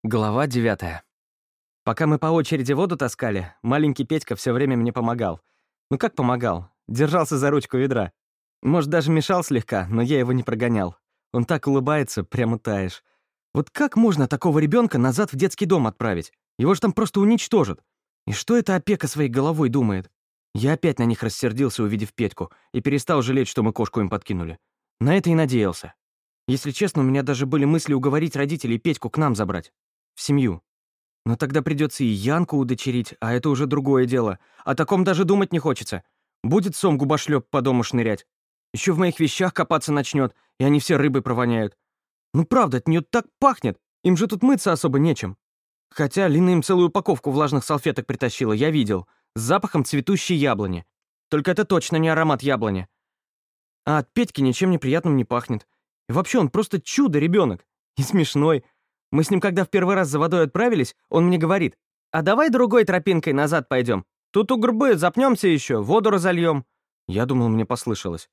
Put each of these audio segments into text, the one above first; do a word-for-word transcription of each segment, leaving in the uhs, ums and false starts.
Глава девятая. Пока мы по очереди воду таскали, маленький Петька все время мне помогал. Ну как помогал? Держался за ручку ведра. Может, даже мешал слегка, но я его не прогонял. Он так улыбается, прямо таешь. Вот как можно такого ребенка назад в детский дом отправить? Его же там просто уничтожат. И что эта опека своей головой думает? Я опять на них рассердился, увидев Петьку, и перестал жалеть, что мы кошку им подкинули. На это и надеялся. Если честно, у меня даже были мысли уговорить родителей Петьку к нам забрать. В семью. Но тогда придется и Янку удочерить, а это уже другое дело. О таком даже думать не хочется. Будет сом губошлеп по дому шнырять. Еще в моих вещах копаться начнет, и они все рыбой провоняют. Ну правда, от нее так пахнет. Им же тут мыться особо нечем. Хотя Лина им целую упаковку влажных салфеток притащила, я видел. С запахом цветущей яблони. Только это точно не аромат яблони. А от Петьки ничем неприятным не пахнет. И вообще он просто чудо-ребенок. И смешной. Мы с ним, когда в первый раз за водой отправились, он мне говорит: «А давай другой тропинкой назад пойдем. Тут у горбы запнемся еще, воду разольем». Я думал, мне послышалось.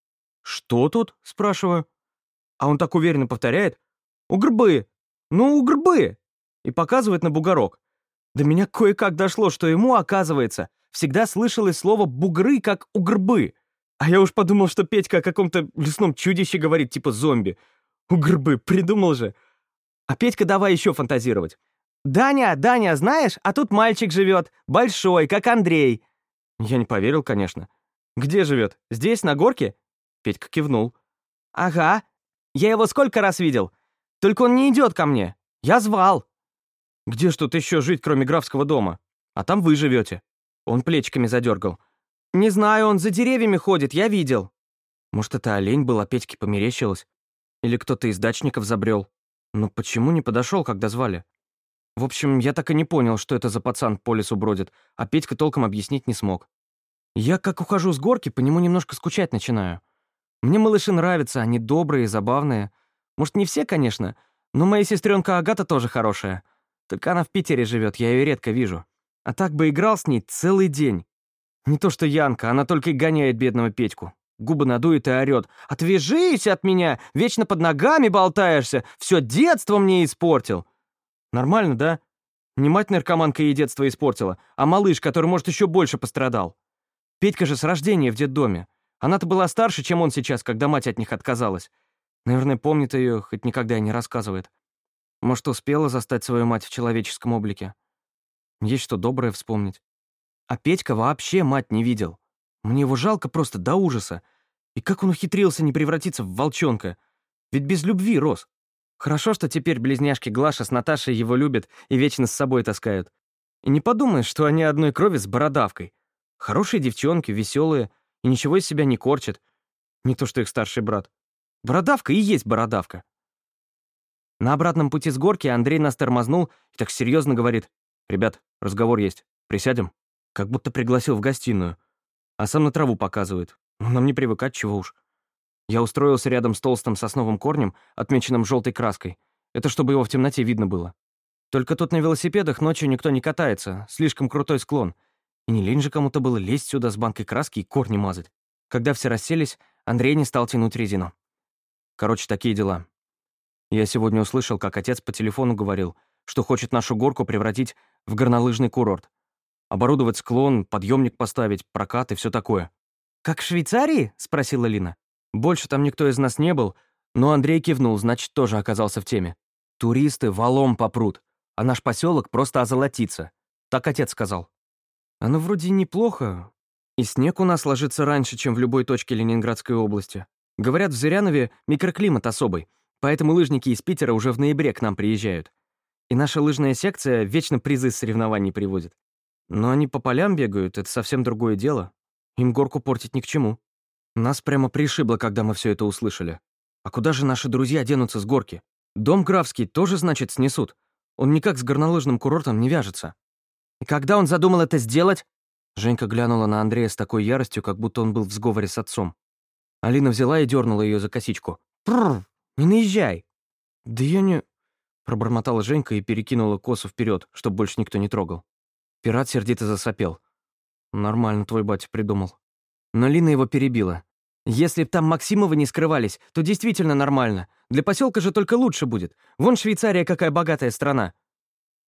«Что тут?» — спрашиваю. А он так уверенно повторяет: «У горбы! Ну, у горбы!» И показывает на бугорок. До меня кое-как дошло, что ему, оказывается, всегда слышалось слово «бугры» как «у горбы». А я уж подумал, что Петька о каком-то лесном чудище говорит, типа зомби. У горбы, придумал же. А Петька давай еще фантазировать. «Даня, Даня, знаешь, а тут мальчик живет, большой, как Андрей». Я не поверил, конечно. «Где живет? Здесь, на горке?» Петька кивнул. «Ага. Я его сколько раз видел. Только он не идет ко мне. Я звал». «Где ж тут еще жить, кроме графского дома? А там вы живете». Он плечиками задергал. «Не знаю, он за деревьями ходит, я видел». Может, это олень был, а Петьке померещилось? Или кто-то из дачников забрел? Но почему не подошел, когда звали? В общем, я так и не понял, что это за пацан по лесу бродит, а Петька толком объяснить не смог. Я, как ухожу с горки, по нему немножко скучать начинаю. Мне малыши нравятся, они добрые, забавные. Может, не все, конечно, но моя сестренка Агата тоже хорошая. Только она в Питере живет, я ее редко вижу. А так бы играл с ней целый день. Не то что Янка, она только и гоняет бедного Петьку. Губы надует и орёт: «Отвяжись от меня! Вечно под ногами болтаешься! Все детство мне испортил!» Нормально, да? Не мать-наркоманка ей детство испортила, а малыш, который, может, еще больше пострадал. Петька же с рождения в детдоме. Она-то была старше, чем он сейчас, когда мать от них отказалась. Наверное, помнит ее, хоть никогда и не рассказывает. Может, успела застать свою мать в человеческом облике. Есть что доброе вспомнить. А Петька вообще мать не видел. Мне его жалко просто до ужаса. И как он ухитрился не превратиться в волчонка? Ведь без любви рос. Хорошо, что теперь близняшки Глаша с Наташей его любят и вечно с собой таскают. И не подумаешь, что они одной крови с бородавкой. Хорошие девчонки, веселые, и ничего из себя не корчат. Не то что их старший брат. Бородавка и есть бородавка. На обратном пути с горки Андрей нас тормознул и так серьезно говорит: «Ребят, разговор есть. Присядем?» Как будто пригласил в гостиную. А сам на траву показывает. Ну, нам не привыкать, чего уж. Я устроился рядом с толстым сосновым корнем, отмеченным желтой краской. Это чтобы его в темноте видно было. Только тут на велосипедах ночью никто не катается, слишком крутой склон. И не лень же кому-то было лезть сюда с банкой краски и корни мазать. Когда все расселись, Андрей не стал тянуть резину. Короче, такие дела. Я сегодня услышал, как отец по телефону говорил, что хочет нашу горку превратить в горнолыжный курорт. Оборудовать склон, подъемник поставить, прокат и все такое. «Как в Швейцарии?» — спросила Лина. Больше там никто из нас не был, но Андрей кивнул, значит, тоже оказался в теме. Туристы валом попрут, а наш поселок просто озолотится. Так отец сказал. Оно вроде неплохо, и снег у нас ложится раньше, чем в любой точке Ленинградской области. Говорят, в Зырянове микроклимат особый, поэтому лыжники из Питера уже в ноябре к нам приезжают. И наша лыжная секция вечно призы с соревнований приводит. Но они по полям бегают, это совсем другое дело. Им горку портить ни к чему. Нас прямо пришибло, когда мы все это услышали. А куда же наши друзья денутся с горки? Дом графский тоже, значит, снесут. Он никак с горнолыжным курортом не вяжется. И когда он задумал это сделать? Женька глянула на Андрея с такой яростью, как будто он был в сговоре с отцом. Алина взяла и дернула ее за косичку. «Прррр, не наезжай!» «Да я не...» — пробормотала Женька и перекинула косу вперед, чтобы больше никто не трогал. Пират сердито засопел. «Нормально твой батя придумал». Но Лина его перебила. «Если б там Максимовы не скрывались, то действительно нормально. Для поселка же только лучше будет. Вон Швейцария какая богатая страна.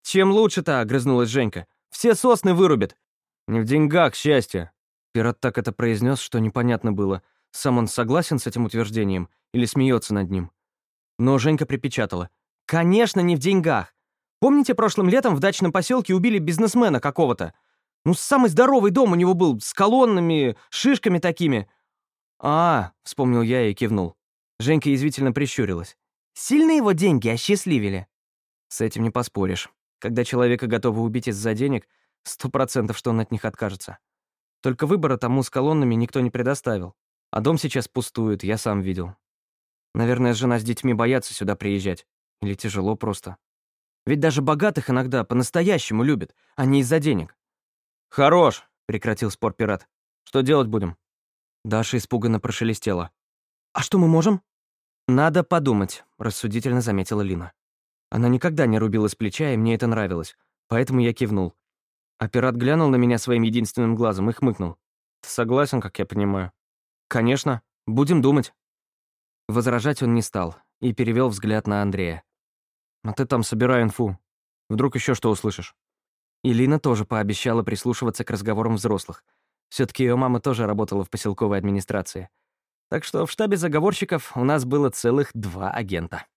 «Чем лучше-то?» — огрызнулась Женька. «Все сосны вырубят». «Не в деньгах счастье». Пират так это произнес, что непонятно было, сам он согласен с этим утверждением или смеется над ним. Но Женька припечатала. «Конечно, не в деньгах. Помните, прошлым летом в дачном поселке убили бизнесмена какого-то? Ну, самый здоровый дом у него был, с колоннами, шишками такими». «А, — вспомнил я и кивнул». Женька язвительно прищурилась. «Сильно его деньги осчастливили?» С этим не поспоришь. Когда человека готовы убить из-за денег, сто процентов, что он от них откажется. Только выбора тому с колоннами никто не предоставил. А дом сейчас пустует, я сам видел. Наверное, жена с детьми боятся сюда приезжать. Или тяжело просто. Ведь даже богатых иногда по-настоящему любят, а не из-за денег. «Хорош!» — прекратил спор пират. «Что делать будем?» Даша испуганно прошелестела. «А что мы можем?» «Надо подумать», — рассудительно заметила Лина. Она никогда не рубила с плеча, и мне это нравилось, поэтому я кивнул. А пират глянул на меня своим единственным глазом и хмыкнул. «Ты согласен, как я понимаю?» «Конечно. Будем думать». Возражать он не стал и перевел взгляд на Андрея. «А ты там собирай инфу. Вдруг еще что услышишь». И Лина тоже пообещала прислушиваться к разговорам взрослых. Все-таки ее мама тоже работала в поселковой администрации. Так что в штабе заговорщиков у нас было целых два агента.